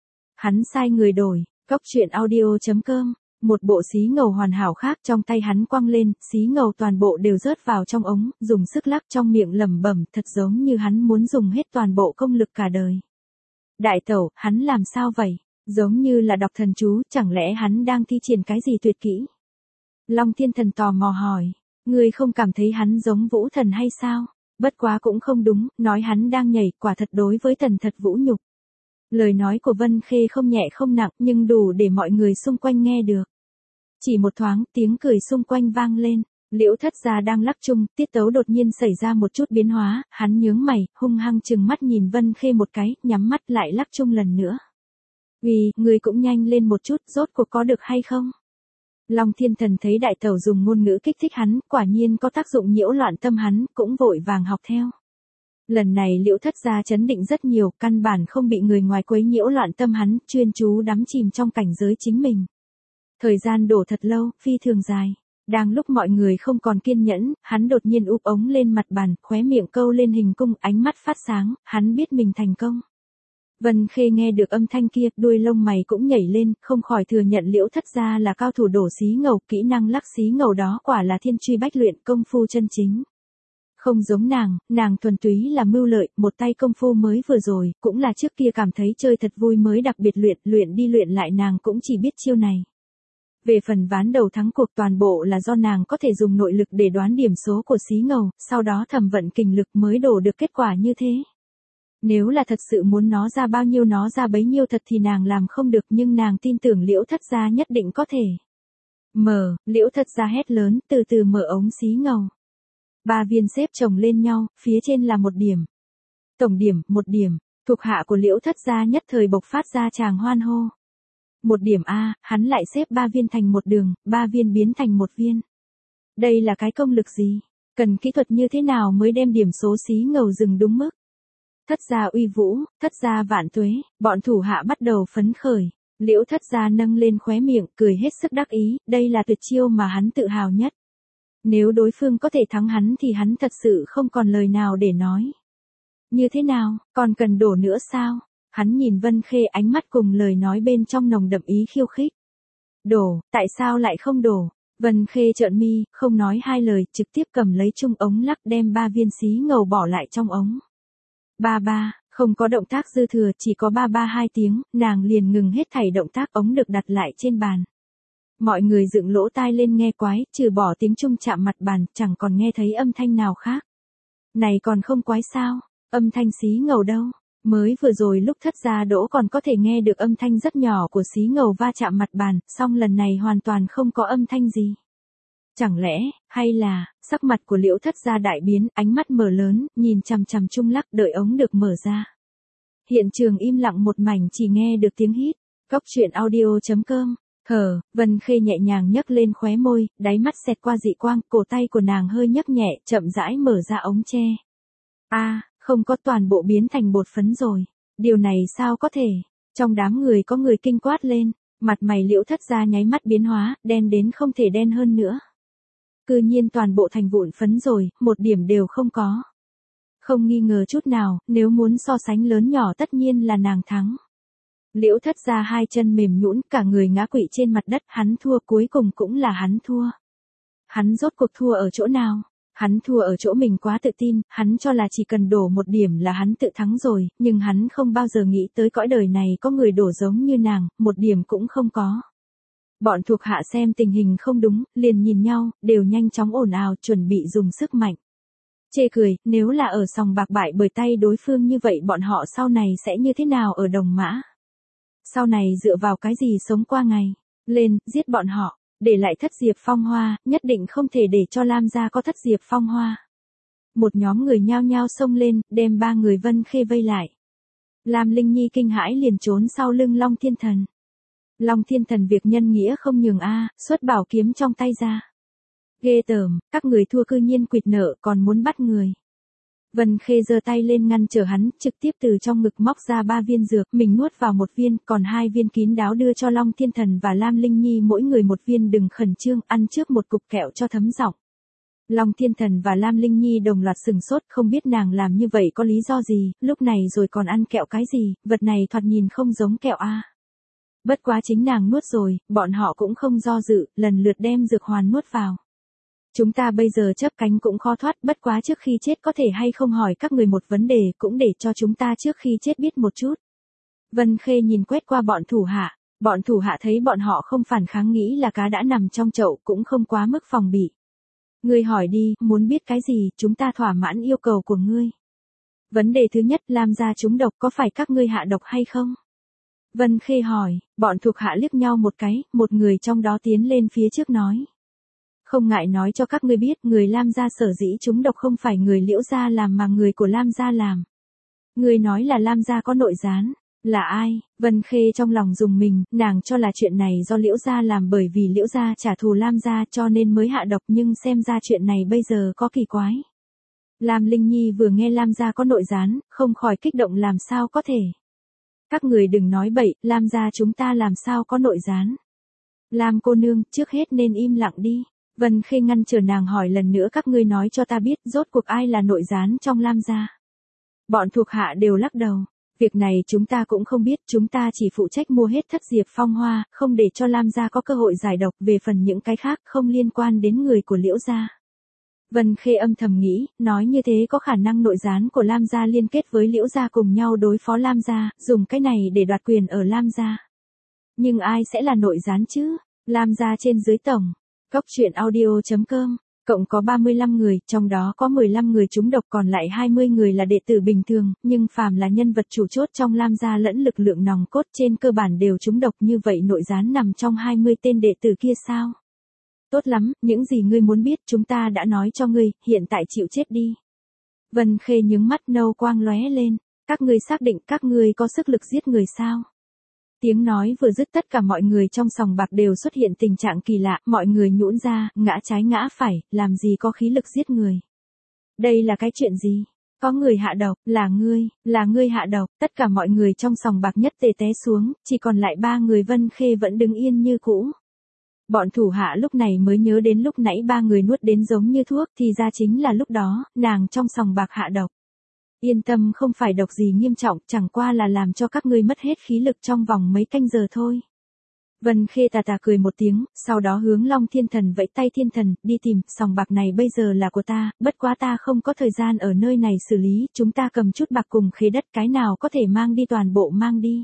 Hắn sai người đổi, góc truyện audio chấm com. Một bộ xí ngầu hoàn hảo khác trong tay hắn quăng lên, xí ngầu toàn bộ đều rớt vào trong ống, dùng sức lắc trong miệng lẩm bẩm, thật giống như hắn muốn dùng hết toàn bộ công lực cả đời. Đại tẩu, hắn làm sao vậy? Giống như là đọc thần chú, chẳng lẽ hắn đang thi triển cái gì tuyệt kỹ? Long Thiên Thần tò mò hỏi, ngươi không cảm thấy hắn giống Vũ Thần hay sao? Bất quá cũng không đúng, nói hắn đang nhảy, quả thật đối với Thần thật vũ nhục. Lời nói của Vân Khê không nhẹ không nặng nhưng đủ để mọi người xung quanh nghe được. Chỉ một thoáng, tiếng cười xung quanh vang lên. Liễu Thất gia đang lắc chung, tiết tấu đột nhiên xảy ra một chút biến hóa, hắn nhướng mày, hung hăng trừng mắt nhìn Vân Khê một cái, nhắm mắt lại lắc chung lần nữa. Vì, người cũng nhanh lên một chút, rốt cuộc có được hay không? Long Thiên Thần thấy đại tẩu dùng ngôn ngữ kích thích hắn, quả nhiên có tác dụng nhiễu loạn tâm hắn, cũng vội vàng học theo. Lần này Liễu Thất gia chấn định rất nhiều, căn bản không bị người ngoài quấy nhiễu loạn tâm hắn, chuyên chú đắm chìm trong cảnh giới chính mình. Thời gian đổ thật lâu, phi thường dài. Đang lúc mọi người không còn kiên nhẫn, hắn đột nhiên úp ống lên mặt bàn, khóe miệng câu lên hình cung, ánh mắt phát sáng, hắn biết mình thành công. Vân Khê nghe được âm thanh kia, đuôi lông mày cũng nhảy lên, không khỏi thừa nhận Liễu Thất gia là cao thủ đổ xí ngầu, kỹ năng lắc xí ngầu đó quả là thiên truy bách luyện, công phu chân chính. Không giống nàng, nàng thuần túy là mưu lợi, một tay công phu mới vừa rồi, cũng là trước kia cảm thấy chơi thật vui mới đặc biệt luyện, luyện đi luyện lại nàng cũng chỉ biết chiêu này. Về phần ván đầu thắng cuộc toàn bộ là do nàng có thể dùng nội lực để đoán điểm số của xí ngầu, sau đó thẩm vận kình lực mới đổ được kết quả như thế. Nếu là thật sự muốn nó ra bao nhiêu nó ra bấy nhiêu thật thì nàng làm không được, nhưng nàng tin tưởng Liễu Thất gia nhất định có thể. Mở, Liễu Thất gia hét lớn, từ từ mở ống xí ngầu. Ba viên xếp chồng lên nhau, phía trên là một điểm. Tổng điểm, một điểm, thuộc hạ của Liễu Thất gia nhất thời bộc phát ra tràng hoan hô. Một điểm A, hắn lại xếp ba viên thành một đường, ba viên biến thành một viên. Đây là cái công lực gì? Cần kỹ thuật như thế nào mới đem điểm số xí ngầu dừng đúng mức? Thất gia uy vũ, thất gia vạn tuế, bọn thủ hạ bắt đầu phấn khởi. Liễu thất gia nâng lên khóe miệng, cười hết sức đắc ý, đây là tuyệt chiêu mà hắn tự hào nhất. Nếu đối phương có thể thắng hắn thì hắn thật sự không còn lời nào để nói. Như thế nào, còn cần đổ nữa sao? Hắn nhìn Vân Khê, ánh mắt cùng lời nói bên trong nồng đậm ý khiêu khích. Đổ, tại sao lại không đổ? Vân Khê trợn mi, không nói hai lời, trực tiếp cầm lấy chung ống lắc đem ba viên xí ngầu bỏ lại trong ống. Ba ba, không có động tác dư thừa, chỉ có ba ba hai tiếng, nàng liền ngừng hết thảy động tác, ống được đặt lại trên bàn. Mọi người dựng lỗ tai lên nghe quái, trừ bỏ tiếng chung chạm mặt bàn, chẳng còn nghe thấy âm thanh nào khác. Này còn không quái sao? Âm thanh xí ngầu đâu? Mới vừa rồi lúc thất gia đỗ còn có thể nghe được âm thanh rất nhỏ của xí ngầu va chạm mặt bàn, song lần này hoàn toàn không có âm thanh gì. Chẳng lẽ, hay là, sắc mặt của Liễu thất gia đại biến, ánh mắt mở lớn, nhìn chằm chằm chung lắc đợi ống được mở ra. Hiện trường im lặng một mảnh, chỉ nghe được tiếng hít. Cóc truyện audio chấm com. Hờ, Vân Khê nhẹ nhàng nhấc lên khóe môi, đáy mắt xẹt qua dị quang, cổ tay của nàng hơi nhấc nhẹ, chậm rãi mở ra ống tre. A, không có, toàn bộ biến thành bột phấn rồi. Điều này sao có thể? Trong đám người có người kinh quát lên, mặt mày Liễu thất gia nháy mắt biến hóa, đen đến không thể đen hơn nữa. Cư nhiên toàn bộ thành vụn phấn rồi, một điểm đều không có. Không nghi ngờ chút nào, nếu muốn so sánh lớn nhỏ tất nhiên là nàng thắng. Liễu thất gia hai chân mềm nhũn, cả người ngã quỵ trên mặt đất, hắn thua, cuối cùng cũng là hắn thua. Hắn rốt cuộc thua ở chỗ nào? Hắn thua ở chỗ mình quá tự tin, hắn cho là chỉ cần đổ một điểm là hắn tự thắng rồi, nhưng hắn không bao giờ nghĩ tới cõi đời này có người đổ giống như nàng, một điểm cũng không có. Bọn thuộc hạ xem tình hình không đúng, liền nhìn nhau, đều nhanh chóng ồn ào, chuẩn bị dùng sức mạnh. Chê cười, nếu là ở sòng bạc bại bởi tay đối phương như vậy bọn họ sau này sẽ như thế nào ở Đồng Mã? Sau này dựa vào cái gì sống qua ngày? Lên, giết bọn họ, để lại thất diệp phong hoa, nhất định không thể để cho Lam gia có thất diệp phong hoa. Một nhóm người nhao nhao xông lên, đem ba người Vân Khê vây lại. Lam Linh Nhi kinh hãi liền trốn sau lưng Long Thiên Thần. Long Thiên Thần việc nhân nghĩa không nhường a, xuất bảo kiếm trong tay ra. Ghê tởm, các người thua cư nhiên quỵt nợ còn muốn bắt người. Vân Khê giơ tay lên ngăn trở hắn, trực tiếp từ trong ngực móc ra ba viên dược, mình nuốt vào một viên, còn hai viên kín đáo đưa cho Long Thiên Thần và Lam Linh Nhi mỗi người một viên, đừng khẩn trương, ăn trước một cục kẹo cho thấm giọng. Long Thiên Thần và Lam Linh Nhi đồng loạt sừng sốt, không biết nàng làm như vậy có lý do gì, lúc này rồi còn ăn kẹo cái gì, vật này thoạt nhìn không giống kẹo a. Bất quá chính nàng nuốt rồi, bọn họ cũng không do dự, lần lượt đem dược hoàn nuốt vào. Chúng ta bây giờ chớp cánh cũng khó thoát, bất quá trước khi chết có thể hay không hỏi các người một vấn đề, cũng để cho chúng ta trước khi chết biết một chút. Vân Khê nhìn quét qua bọn thủ hạ, bọn thủ hạ thấy bọn họ không phản kháng, nghĩ là cá đã nằm trong chậu, cũng không quá mức phòng bị. Ngươi hỏi đi, muốn biết cái gì, chúng ta thỏa mãn yêu cầu của ngươi. Vấn đề thứ nhất, Lam gia trúng độc, có phải các ngươi hạ độc hay không? Vân Khê hỏi, bọn thuộc hạ liếc nhau một cái, một người trong đó tiến lên phía trước nói. Không ngại nói cho các ngươi biết, người Lam gia sở dĩ trúng độc không phải người Liễu gia làm mà người của Lam gia làm. Người nói là Lam gia có nội gián, là ai? Vân Khê trong lòng dùng mình, nàng cho là chuyện này do Liễu gia làm bởi vì Liễu gia trả thù Lam gia cho nên mới hạ độc, nhưng xem ra chuyện này bây giờ có kỳ quái. Lam Linh Nhi vừa nghe Lam gia có nội gián, không khỏi kích động, làm sao có thể? Các người đừng nói bậy, Lam gia chúng ta làm sao có nội gián? Lam cô nương, trước hết nên im lặng đi. Vân Khê ngăn trở nàng, hỏi lần nữa, các ngươi nói cho ta biết, rốt cuộc ai là nội gián trong Lam gia? Bọn thuộc hạ đều lắc đầu. Việc này chúng ta cũng không biết, chúng ta chỉ phụ trách mua hết thất diệp phong hoa, không để cho Lam gia có cơ hội giải độc, về phần những cái khác không liên quan đến người của Liễu gia. Vân Khê âm thầm nghĩ, nói như thế có khả năng nội gián của Lam gia liên kết với Liễu gia cùng nhau đối phó Lam gia, dùng cái này để đoạt quyền ở Lam gia. Nhưng ai sẽ là nội gián chứ? Lam gia trên dưới tổng. Cóc truyện audio chấm com, cộng có ba mươi lăm người, trong đó có mười lăm người trúng độc, còn lại hai mươi người là đệ tử bình thường, nhưng phàm là nhân vật chủ chốt trong Lam gia lẫn lực lượng nòng cốt trên cơ bản đều trúng độc, như vậy nội gián nằm trong hai mươi tên đệ tử kia sao? Tốt lắm, những gì ngươi muốn biết chúng ta đã nói cho ngươi, hiện tại chịu chết đi. Vân Khê nhướng mắt nâu quang lóe lên, các ngươi xác định các ngươi có sức lực giết người sao? Tiếng nói vừa dứt, tất cả mọi người trong sòng bạc đều xuất hiện tình trạng kỳ lạ, mọi người nhũn ra, ngã trái ngã phải, làm gì có khí lực giết người. Đây là cái chuyện gì? Có người hạ độc, là ngươi, là ngươi hạ độc, tất cả mọi người trong sòng bạc nhất tề té xuống, chỉ còn lại ba người. Vân Khê vẫn đứng yên như cũ. Bọn thủ hạ lúc này mới nhớ đến lúc nãy ba người nuốt đến giống như thuốc, thì ra chính là lúc đó, nàng trong sòng bạc hạ độc. Yên tâm, không phải độc gì nghiêm trọng, chẳng qua là làm cho các ngươi mất hết khí lực trong vòng mấy canh giờ thôi. Vân Khê tà tà cười một tiếng, sau đó hướng Long Thiên Thần vẫy tay. Thiên Thần, đi tìm, sòng bạc này bây giờ là của ta, bất quá ta không có thời gian ở nơi này xử lý, chúng ta cầm chút bạc cùng khế đất, cái nào có thể mang đi toàn bộ mang đi.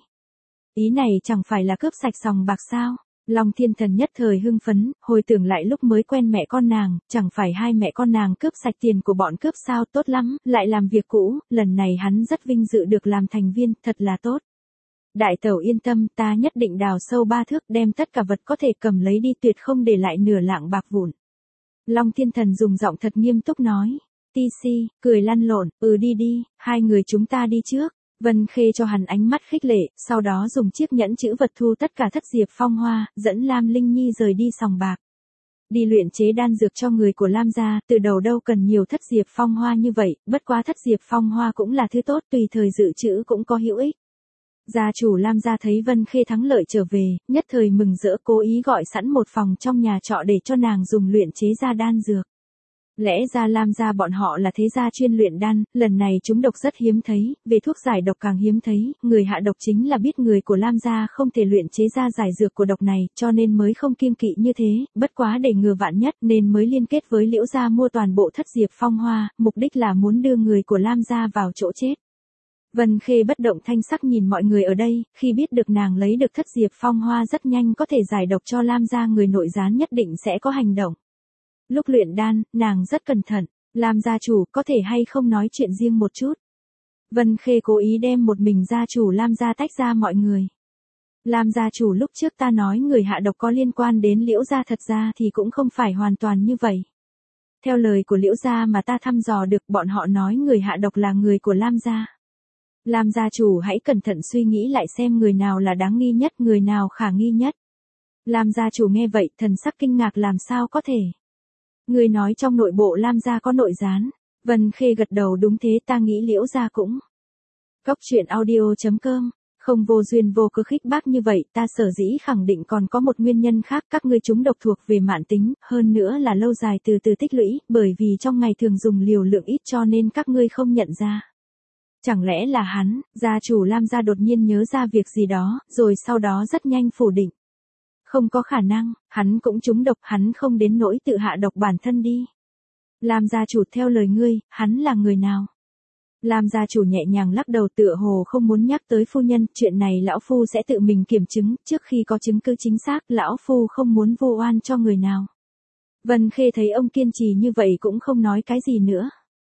Ý này chẳng phải là cướp sạch sòng bạc sao? Long Thiên Thần nhất thời hưng phấn, hồi tưởng lại lúc mới quen mẹ con nàng, chẳng phải hai mẹ con nàng cướp sạch tiền của bọn cướp sao, tốt lắm, lại làm việc cũ, lần này hắn rất vinh dự được làm thành viên, thật là tốt. Đại tẩu yên tâm, ta nhất định đào sâu ba thước, đem tất cả vật có thể cầm lấy đi, tuyệt không để lại nửa lạng bạc vụn. Long Thiên Thần dùng giọng thật nghiêm túc nói. Ti si, cười lăn lộn, ừ đi đi, hai người chúng ta đi trước. Vân Khê cho hắn ánh mắt khích lệ, sau đó dùng chiếc nhẫn chữ vật thu tất cả thất diệp phong hoa, dẫn Lam Linh Nhi rời đi sòng bạc. Đi luyện chế đan dược cho người của Lam gia, từ đầu đâu cần nhiều thất diệp phong hoa như vậy, bất quá thất diệp phong hoa cũng là thứ tốt, tùy thời dự trữ cũng có hữu ích. Gia chủ Lam gia thấy Vân Khê thắng lợi trở về, nhất thời mừng rỡ, cố ý gọi sẵn một phòng trong nhà trọ để cho nàng dùng luyện chế ra đan dược. Lẽ ra Lam gia bọn họ là thế gia chuyên luyện đan, lần này chúng độc rất hiếm thấy, về thuốc giải độc càng hiếm thấy, người hạ độc chính là biết người của Lam gia không thể luyện chế ra giải dược của độc này, cho nên mới không kiêng kỵ như thế, bất quá để ngừa vạn nhất nên mới liên kết với Liễu gia mua toàn bộ thất diệp phong hoa, mục đích là muốn đưa người của Lam gia vào chỗ chết. Vân Khê bất động thanh sắc nhìn mọi người ở đây, khi biết được nàng lấy được thất diệp phong hoa rất nhanh có thể giải độc cho Lam gia người nội gián nhất định sẽ có hành động. Lúc luyện đan, nàng rất cẩn thận, Lam gia chủ có thể hay không nói chuyện riêng một chút. Vân Khê cố ý đem một mình gia chủ Lam gia tách ra mọi người. Lam gia chủ, lúc trước ta nói người hạ độc có liên quan đến Liễu gia, thật ra thì cũng không phải hoàn toàn như vậy. Theo lời của Liễu gia mà ta thăm dò được, bọn họ nói người hạ độc là người của Lam gia. Lam gia chủ hãy cẩn thận suy nghĩ lại xem người nào là đáng nghi nhất, người nào khả nghi nhất. Lam gia chủ nghe vậy, thần sắc kinh ngạc, làm sao có thể. Người nói trong nội bộ Lam gia có nội gián. Vân Khê gật đầu, đúng thế, ta nghĩ Liễu gia cũng. Cốc truyện audio chấm com, không vô duyên vô cớ khích bác như vậy, ta sở dĩ khẳng định còn có một nguyên nhân khác, các ngươi chúng độc thuộc về mãn tính, hơn nữa là lâu dài từ từ tích lũy, bởi vì trong ngày thường dùng liều lượng ít cho nên các ngươi không nhận ra. Chẳng lẽ là hắn? Gia chủ Lam gia đột nhiên nhớ ra việc gì đó, rồi sau đó rất nhanh phủ định. Không có khả năng, hắn cũng trúng độc, hắn không đến nỗi tự hạ độc bản thân đi. Lam gia chủ, theo lời ngươi, hắn là người nào? Lam gia chủ nhẹ nhàng lắc đầu, tựa hồ không muốn nhắc tới phu nhân, chuyện này lão phu sẽ tự mình kiểm chứng, trước khi có chứng cứ chính xác, lão phu không muốn vu oan cho người nào. Vân Khê thấy ông kiên trì như vậy cũng không nói cái gì nữa.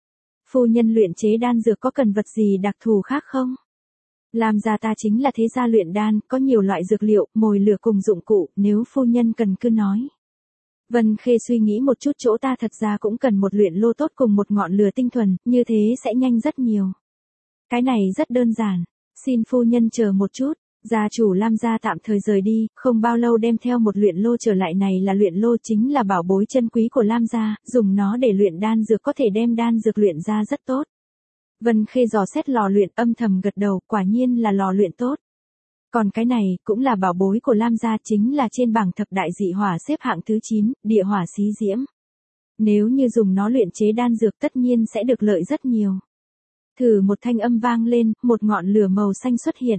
Phu nhân luyện chế đan dược có cần vật gì đặc thù khác không? Lam gia ta chính là thế gia luyện đan, có nhiều loại dược liệu, mồi lửa cùng dụng cụ, nếu phu nhân cần cứ nói. Vân Khê suy nghĩ một chút, chỗ ta thật ra cũng cần một luyện lô tốt cùng một ngọn lửa tinh thuần, như thế sẽ nhanh rất nhiều. Cái này rất đơn giản, xin phu nhân chờ một chút. Gia chủ Lam gia tạm thời rời đi, không bao lâu đem theo một luyện lô trở lại, này là luyện lô, chính là bảo bối chân quý của Lam gia, dùng nó để luyện đan dược có thể đem đan dược luyện ra rất tốt. Vân Khê dò xét lò luyện, âm thầm gật đầu, quả nhiên là lò luyện tốt. Còn cái này, cũng là bảo bối của Lam gia, chính là trên bảng thập đại dị hỏa xếp hạng thứ chín, địa hỏa xí diễm. Nếu như dùng nó luyện chế đan dược tất nhiên sẽ được lợi rất nhiều. Thử một thanh âm vang lên, một ngọn lửa màu xanh xuất hiện.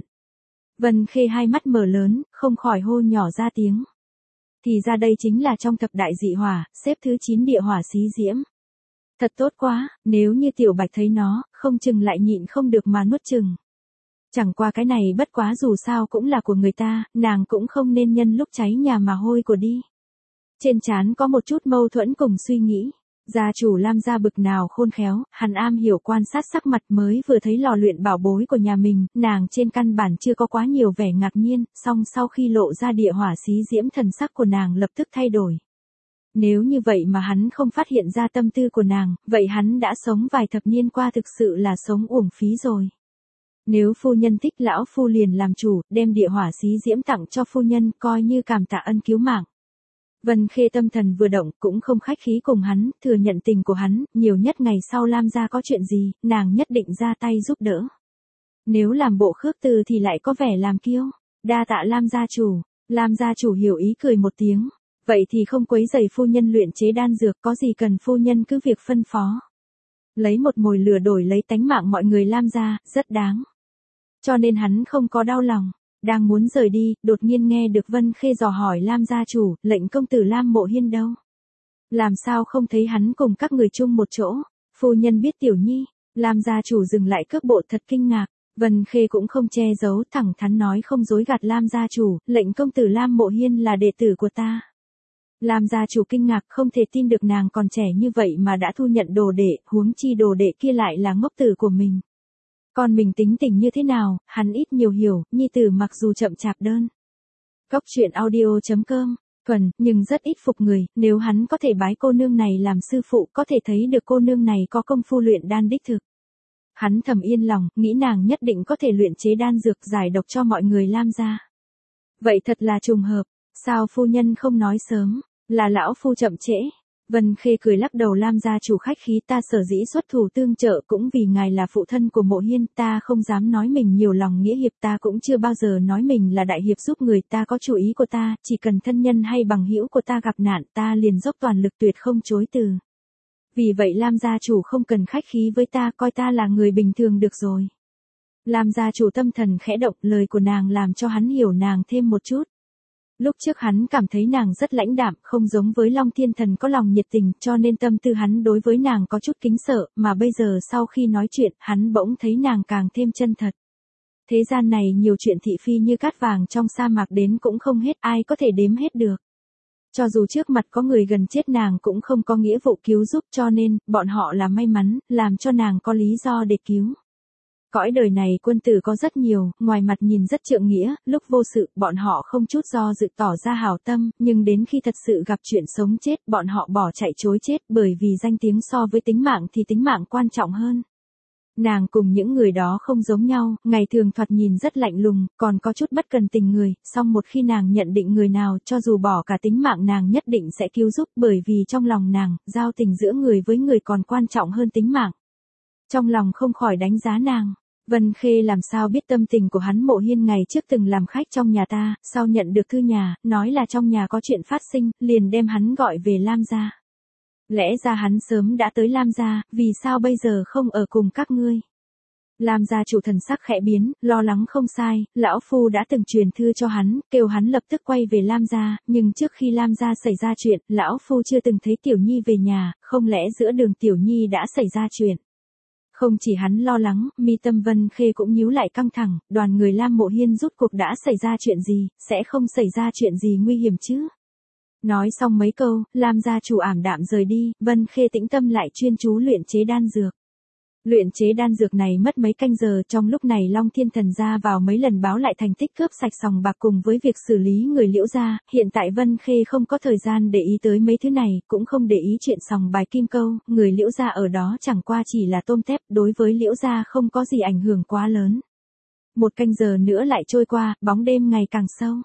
Vân Khê hai mắt mở lớn, không khỏi hô nhỏ ra tiếng. Thì ra đây chính là trong thập đại dị hỏa, xếp thứ chín địa hỏa xí diễm. Thật tốt quá, nếu như Tiểu Bạch thấy nó, không chừng lại nhịn không được mà nuốt chừng. Chẳng qua cái này bất quá dù sao cũng là của người ta, nàng cũng không nên nhân lúc cháy nhà mà hôi của đi. Trên trán có một chút mâu thuẫn cùng suy nghĩ. Gia chủ Lam gia bực nào khôn khéo, hắn am hiểu quan sát sắc mặt, mới vừa thấy lò luyện bảo bối của nhà mình, nàng trên căn bản chưa có quá nhiều vẻ ngạc nhiên, song sau khi lộ ra địa hỏa xí diễm, thần sắc của nàng lập tức thay đổi. Nếu như vậy mà hắn không phát hiện ra tâm tư của nàng, vậy hắn đã sống vài thập niên qua thực sự là sống uổng phí rồi. Nếu phu nhân thích, lão phu liền làm chủ, đem địa hỏa xí diễm tặng cho phu nhân, coi như cảm tạ ân cứu mạng. Vân Khê tâm thần vừa động cũng không khách khí cùng hắn, thừa nhận tình của hắn, nhiều nhất ngày sau Lam gia có chuyện gì, nàng nhất định ra tay giúp đỡ. Nếu làm bộ khước từ thì lại có vẻ làm kiêu. Đa tạ Lam gia chủ. Lam gia chủ hiểu ý cười một tiếng. Vậy thì không quấy rầy phu nhân luyện chế đan dược, có gì cần phu nhân cứ việc phân phó. Lấy một mồi lửa đổi lấy tánh mạng mọi người Lam gia, rất đáng. Cho nên hắn không có đau lòng. Đang muốn rời đi, đột nhiên nghe được Vân Khê dò hỏi Lam gia chủ, lệnh công tử Lam Mộ Hiên đâu? Làm sao không thấy hắn cùng các người chung một chỗ? Phu nhân biết Tiểu Nhi. Lam gia chủ dừng lại cước bộ thật kinh ngạc. Vân Khê cũng không che giấu, thẳng thắn nói không dối gạt Lam gia chủ, lệnh công tử Lam Mộ Hiên là đệ tử của ta. Lam gia chủ kinh ngạc, không thể tin được nàng còn trẻ như vậy mà đã thu nhận đồ đệ, huống chi đồ đệ kia lại là ngốc tử của mình. Còn mình tính tình như thế nào, hắn ít nhiều hiểu, nhi tử mặc dù chậm chạp đơn. Cốc truyện audio chấm com, thuần, nhưng rất ít phục người, nếu hắn có thể bái cô nương này làm sư phụ, có thể thấy được cô nương này có công phu luyện đan đích thực. Hắn thầm yên lòng, nghĩ nàng nhất định có thể luyện chế đan dược giải độc cho mọi người Lam gia. Vậy thật là trùng hợp, sao phu nhân không nói sớm, là lão phu chậm trễ. Vân Khê cười lắc đầu, Lam gia chủ khách khí, ta sở dĩ xuất thủ tương trợ cũng vì ngài là phụ thân của Mộ Hiên, ta không dám nói mình nhiều lòng nghĩa hiệp, ta cũng chưa bao giờ nói mình là đại hiệp giúp người, ta có chủ ý của ta, chỉ cần thân nhân hay bằng hữu của ta gặp nạn, ta liền dốc toàn lực tuyệt không chối từ. Vì vậy Lam gia chủ không cần khách khí với ta, coi ta là người bình thường được rồi. Lam gia chủ tâm thần khẽ động, lời của nàng làm cho hắn hiểu nàng thêm một chút. Lúc trước hắn cảm thấy nàng rất lãnh đạm, không giống với Long Thiên Thần có lòng nhiệt tình, cho nên tâm tư hắn đối với nàng có chút kính sợ, mà bây giờ sau khi nói chuyện, hắn bỗng thấy nàng càng thêm chân thật. Thế gian này nhiều chuyện thị phi như cát vàng trong sa mạc đến cũng không hết, ai có thể đếm hết được. Cho dù trước mặt có người gần chết nàng cũng không có nghĩa vụ cứu giúp, cho nên, bọn họ là may mắn, làm cho nàng có lý do để cứu. Cõi đời này quân tử có rất nhiều, ngoài mặt nhìn rất trượng nghĩa, lúc vô sự, bọn họ không chút do dự tỏ ra hảo tâm, nhưng đến khi thật sự gặp chuyện sống chết, bọn họ bỏ chạy chối chết, bởi vì danh tiếng so với tính mạng thì tính mạng quan trọng hơn. Nàng cùng những người đó không giống nhau, ngày thường thoạt nhìn rất lạnh lùng, còn có chút bất cần tình người, song một khi nàng nhận định người nào, cho dù bỏ cả tính mạng nàng nhất định sẽ cứu giúp, bởi vì trong lòng nàng, giao tình giữa người với người còn quan trọng hơn tính mạng. Trong lòng không khỏi đánh giá nàng. Vân Khê làm sao biết tâm tình của hắn? Mộ Hiên ngày trước từng làm khách trong nhà ta, sau nhận được thư nhà, nói là trong nhà có chuyện phát sinh, liền đem hắn gọi về Lam gia. Lẽ ra hắn sớm đã tới Lam gia, vì sao bây giờ không ở cùng các ngươi? Lam gia chủ thần sắc khẽ biến, lo lắng không sai, lão phu đã từng truyền thư cho hắn, kêu hắn lập tức quay về Lam gia, nhưng trước khi Lam gia xảy ra chuyện, lão phu chưa từng thấy Tiểu Nhi về nhà, không lẽ giữa đường Tiểu Nhi đã xảy ra chuyện? Không chỉ hắn lo lắng, mi tâm Vân Khê cũng nhíu lại căng thẳng, đoàn người Lam Mộ Hiên rút cuộc đã xảy ra chuyện gì, sẽ không xảy ra chuyện gì nguy hiểm chứ? Nói xong mấy câu, Lam gia chủ ảm đạm rời đi, Vân Khê tĩnh tâm lại chuyên chú luyện chế đan dược. Luyện chế đan dược này mất mấy canh giờ, trong lúc này Long Thiên Thần ra vào mấy lần báo lại thành tích cướp sạch sòng bạc cùng với việc xử lý người Liễu gia, hiện tại Vân Khê không có thời gian để ý tới mấy thứ này, cũng không để ý chuyện sòng bài kim câu, người Liễu gia ở đó chẳng qua chỉ là tôm tép, đối với Liễu gia không có gì ảnh hưởng quá lớn. Một canh giờ nữa lại trôi qua, bóng đêm ngày càng sâu.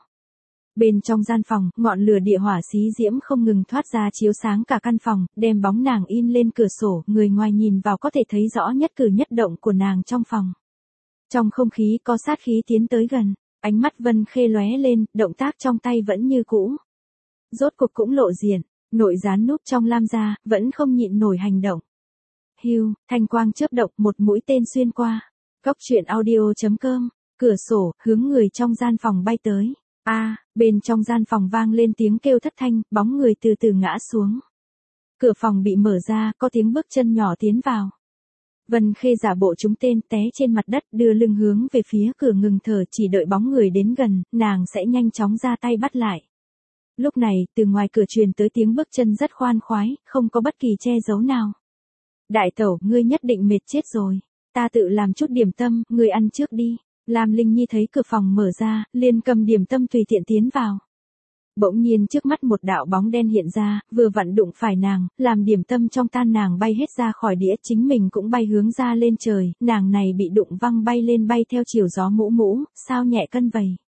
Bên trong gian phòng, ngọn lửa địa hỏa xí diễm không ngừng thoát ra chiếu sáng cả căn phòng, đem bóng nàng in lên cửa sổ, người ngoài nhìn vào có thể thấy rõ nhất cử nhất động của nàng trong phòng. Trong không khí có sát khí tiến tới gần, ánh mắt Vân Khê lóe lên, động tác trong tay vẫn như cũ. Rốt cuộc cũng lộ diện, nội gián núp trong Lam gia, vẫn không nhịn nổi hành động. Hưu, thanh quang chớp động, một mũi tên xuyên qua. Cốc truyện audio chấm com, cửa sổ, hướng người trong gian phòng bay tới. A, à, bên trong gian phòng vang lên tiếng kêu thất thanh, bóng người từ từ ngã xuống. Cửa phòng bị mở ra, có tiếng bước chân nhỏ tiến vào. Vân Khê giả bộ trúng tên, té trên mặt đất, đưa lưng hướng về phía cửa ngừng thở, chỉ đợi bóng người đến gần, nàng sẽ nhanh chóng ra tay bắt lại. Lúc này, từ ngoài cửa truyền tới tiếng bước chân rất khoan khoái, không có bất kỳ che giấu nào. Đại tẩu, ngươi nhất định mệt chết rồi. Ta tự làm chút điểm tâm, ngươi ăn trước đi. Lam Linh Nhi thấy cửa phòng mở ra, liền cầm điểm tâm tùy tiện tiến vào. Bỗng nhiên trước mắt một đạo bóng đen hiện ra, vừa vặn đụng phải nàng, làm điểm tâm trong tan nàng bay hết ra khỏi đĩa, chính mình cũng bay hướng ra lên trời, nàng này bị đụng văng bay lên bay theo chiều gió mũ mũ, sao nhẹ cân vầy.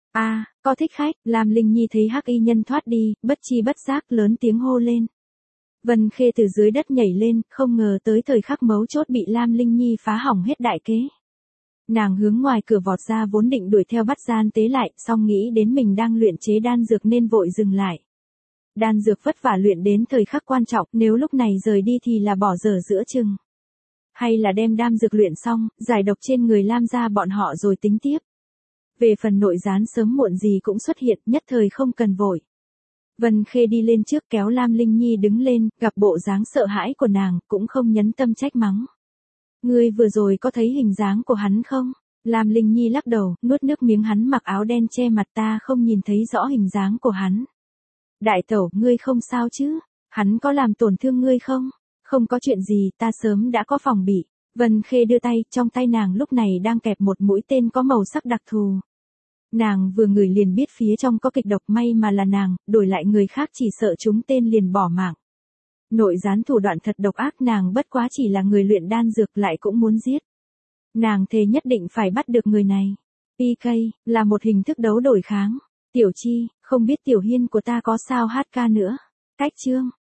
A, có thích khách, Lam Linh Nhi thấy hắc y nhân thoát đi, bất chi bất giác lớn tiếng hô lên. Vân Khê từ dưới đất nhảy lên, không ngờ tới thời khắc mấu chốt bị Lam Linh Nhi phá hỏng hết đại kế. Nàng hướng ngoài cửa vọt ra vốn định đuổi theo bắt gian tế lại, song nghĩ đến mình đang luyện chế đan dược nên vội dừng lại. Đan dược vất vả luyện đến thời khắc quan trọng, nếu lúc này rời đi thì là bỏ dở giữa chừng. Hay là đem đan dược luyện xong, giải độc trên người Lam gia bọn họ rồi tính tiếp. Về phần nội gián sớm muộn gì cũng xuất hiện, nhất thời không cần vội. Vân Khê đi lên trước kéo Lam Linh Nhi đứng lên, gặp bộ dáng sợ hãi của nàng, cũng không nhấn tâm trách mắng. Ngươi vừa rồi có thấy hình dáng của hắn không? Lam Linh Nhi lắc đầu, nuốt nước miếng, hắn mặc áo đen che mặt, ta không nhìn thấy rõ hình dáng của hắn. Đại tẩu, ngươi không sao chứ? Hắn có làm tổn thương ngươi không? Không có chuyện gì, ta sớm đã có phòng bị. Vân Khê đưa tay, trong tay nàng lúc này đang kẹp một mũi tên có màu sắc đặc thù. Nàng vừa ngửi liền biết phía trong có kịch độc, may mà là nàng, đổi lại người khác chỉ sợ trúng tên liền bỏ mạng. Nội gián thủ đoạn thật độc ác, nàng bất quá chỉ là người luyện đan dược lại cũng muốn giết. Nàng thề nhất định phải bắt được người này. pê ca, là một hình thức đấu đổi kháng. Tiểu Chi, không biết Tiểu Hiên của ta có sao hát ca nữa. Cách chương.